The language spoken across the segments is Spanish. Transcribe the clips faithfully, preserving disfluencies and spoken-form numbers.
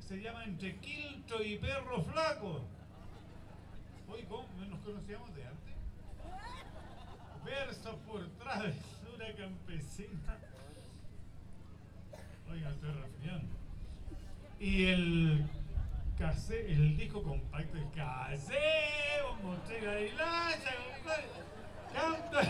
se llama Entre Quiltro y Perro Flaco. Hoy, ¿cómo? ¿Nos conocíamos de antes? Versos por travesura campesina. Oiga, estoy resfriando. Y el cassette, el disco compacto, el cassette, mochila de hilacha, canta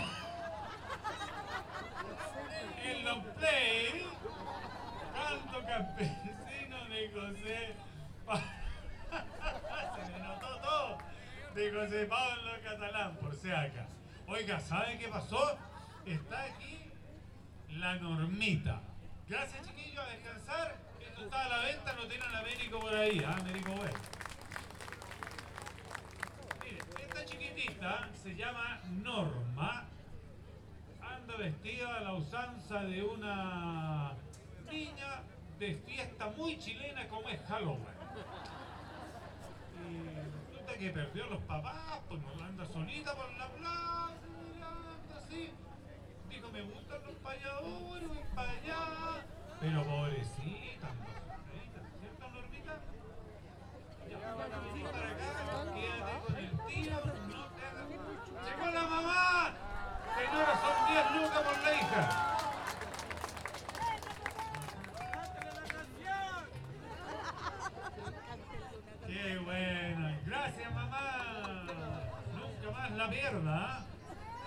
el long play, canto campesino de José Pa- se le notó todo, de José Pablo Catalán, por si acá. Oiga, ¿sabe qué pasó? Está aquí la Normita. Gracias, chiquillos, a descansar. Esto está a la venta, lo tienen Américo por ahí, ¿ah? Américo bueno. Miren, esta chiquitita se llama Norma. Anda vestida a la usanza de una niña de fiesta muy chilena como es Halloween. Y resulta que perdió a los papás, pues no anda solita por la plaza, anda así. Dijo, me gustan los payadores, voy para allá. Pero pobrecita, ¿cierto, Normita? Ya, vení para acá, quédate con el tío, no te hagas... ¡Llegó la mamá! Señora, son diez lucas por la hija. ¡Qué bueno! ¡Gracias, mamá! Nunca más la pierda, ¿eh?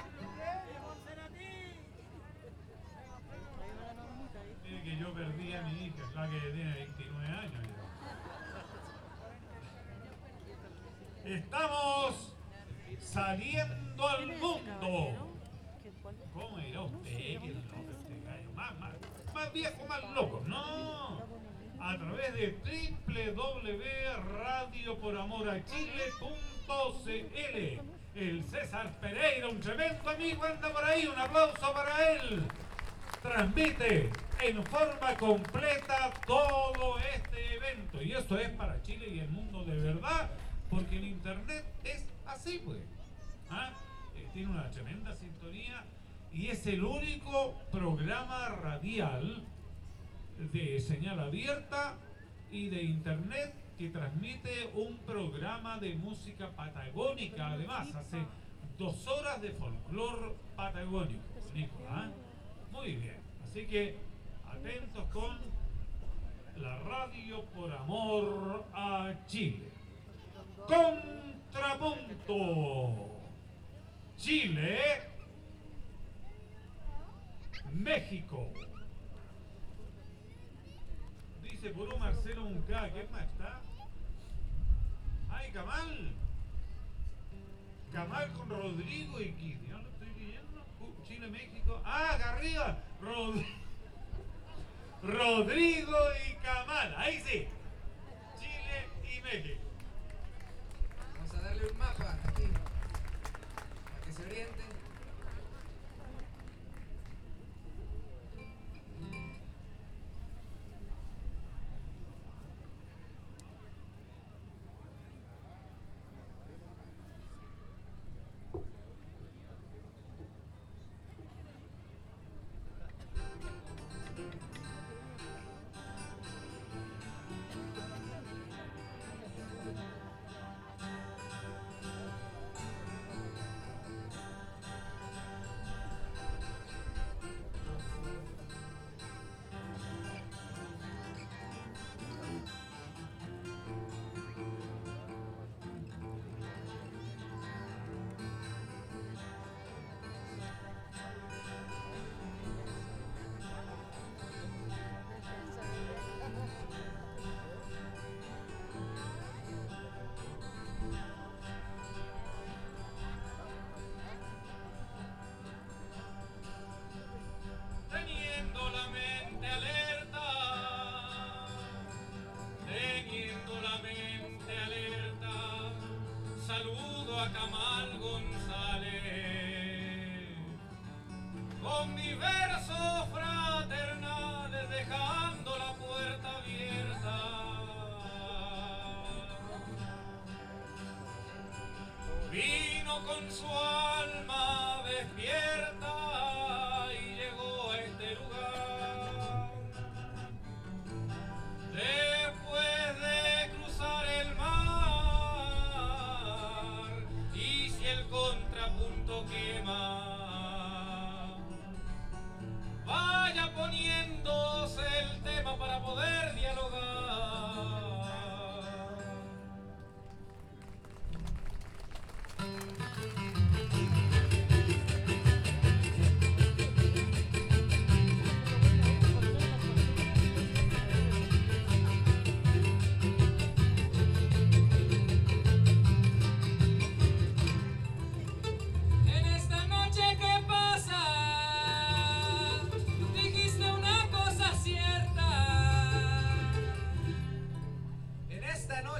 Mire que yo perdí a mi hija, la que tiene veintinueve años ya. Estamos saliendo al mundo. ¿Cómo irá usted? Qué loco este gallo. Más, más, más viejo, más loco. No. A través de doble u doble u doble u punto radio por amor a chile punto c l. El César Pereira, un tremendo amigo, anda por ahí. Un aplauso para él. Transmite en forma completa todo este evento. Y esto es para Chile y el mundo de verdad, porque el internet es así, pues. ¿Ah? Eh, tiene una tremenda sintonía y es el único programa radial de señal abierta y de internet que transmite un programa de música patagónica. Además, hace dos horas de folclor patagónico, Nico, ¿ah? Muy bien, así que atentos con la radio por amor a Chile. Contrapunto. Chile, México. Dice por un Marcelo Muncá, ¿qué más está? ¡Ay, Camal! Camal con Rodrigo y Kid. ¿No lo estoy leyendo? Uh, Chile, México. ¡Ah, acá arriba! Rod... Rodrigo y Camal. Ahí sí. Chile y México. Vamos a darle un mapa aquí, para que se orienten.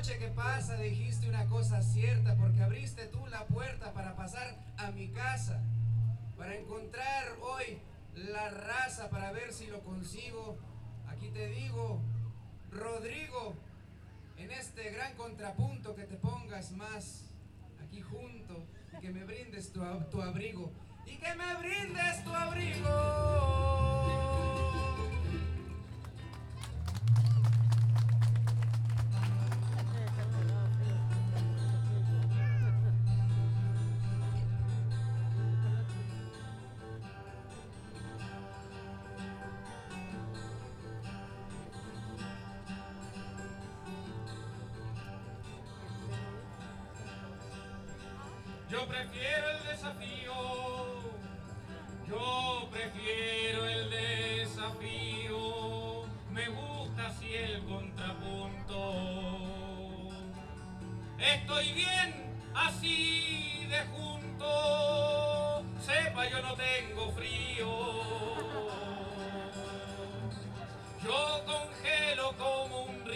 noche que pasa dijiste una cosa cierta, porque abriste tú la puerta para pasar a mi casa, para encontrar hoy la raza, para ver si lo consigo. Aquí te digo, Rodrigo, en este gran contrapunto, que te pongas más aquí junto y que me brindes tu, tu abrigo, y que me brindes tu abrigo. Yo prefiero el desafío, yo prefiero el desafío, me gusta así el contrapunto. Estoy bien así de junto, sepa yo no tengo frío. Yo congelo como un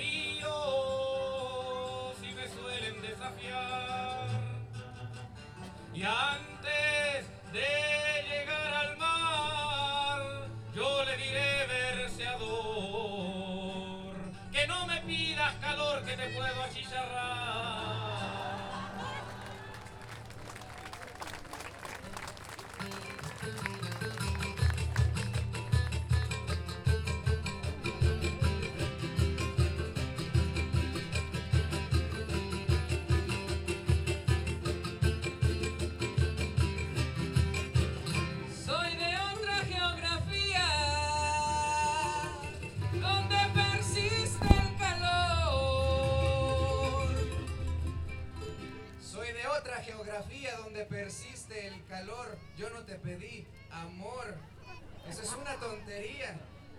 río si me suelen desafiar. Y antes de llegar al mar, yo le diré verseador, que no me pidas calor, que te puedo achicharrar. Donde persiste el calor. Yo no te pedí amor, eso es una tontería.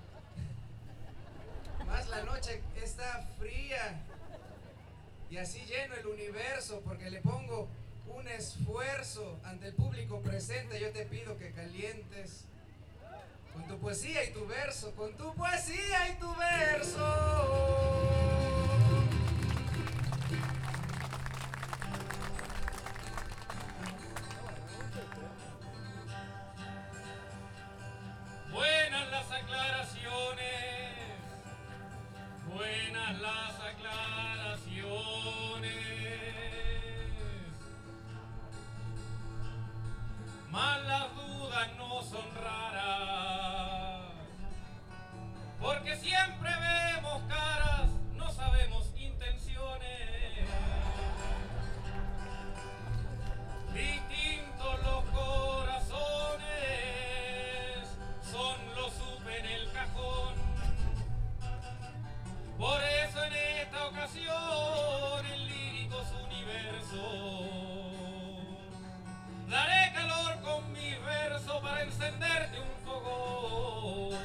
Más la noche está fría y así lleno el universo, porque le pongo un esfuerzo ante el público presente. Yo te pido que calientes con tu poesía y tu verso, con tu poesía y tu verso. Buenas las aclaraciones, buenas las aclaraciones, mas las dudas no son raras, porque siempre vemos caras, no sabemos intenciones. Distintos los corazones, lo supe en el cajón. Por eso en esta ocasión el lírico su universo, daré calor con mi verso para encenderte un fogón.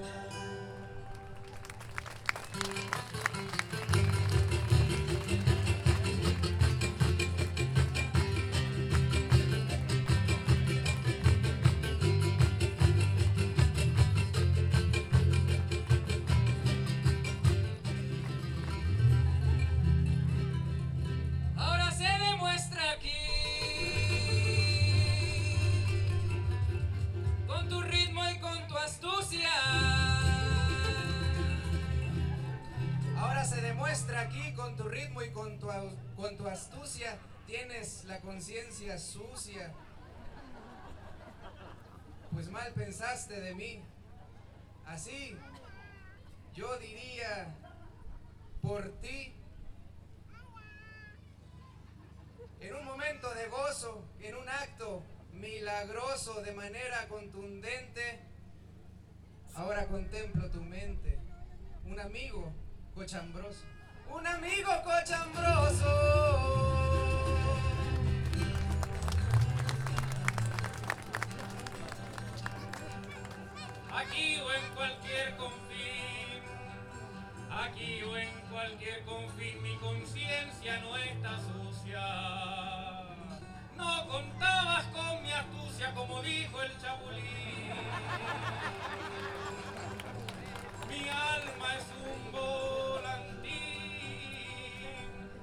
Aquí con tu ritmo y con tu, con tu astucia tienes la conciencia sucia, pues mal pensaste de mí. Así yo diría por ti, en un momento de gozo, en un acto milagroso de manera contundente, ahora contemplo tu mente, un amigo cochambroso. Un amigo cochambroso. Aquí o en cualquier confín, aquí o en cualquier confín, mi conciencia no está sucia. No contabas con mi astucia, como dijo el Chapulín. Mi alma es un volantín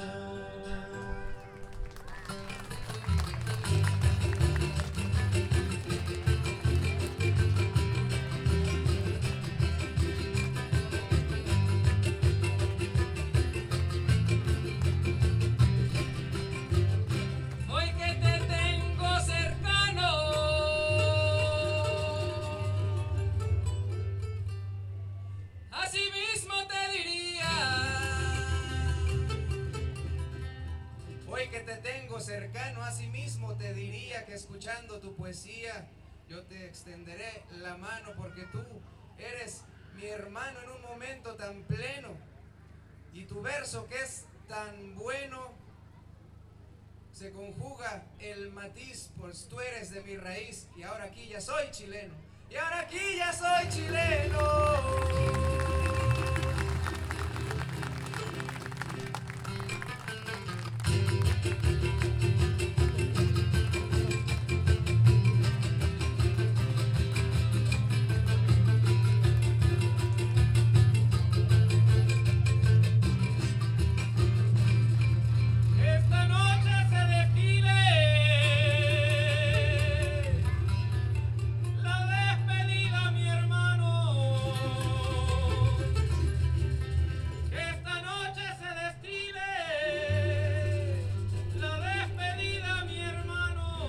Hoy que te tengo cercano, así mismo te diría. Hoy que te tengo cercano, así mismo te diría que escuchando tu poesía, yo te extenderé la mano porque tú eres mi hermano en un momento tan pleno. Y tu verso que es tan bueno, se conjuga el matiz, pues tú eres de mi raíz y ahora aquí ya soy chileno. Y ahora aquí ya soy chileno. Esta noche se desfile la despedida, mi hermano. Esta noche se destile la despedida, mi hermano.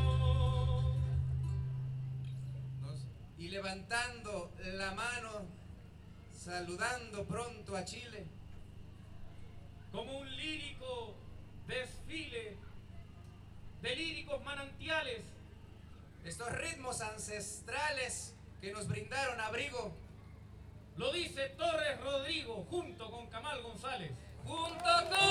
Y levantando la mano, saludando pronto a Chile, como un lírico desfile de líricos manantiales, estos ritmos ancestrales que nos brindaron abrigo, lo dice Torres Rodrigo junto con Camal González. Junto con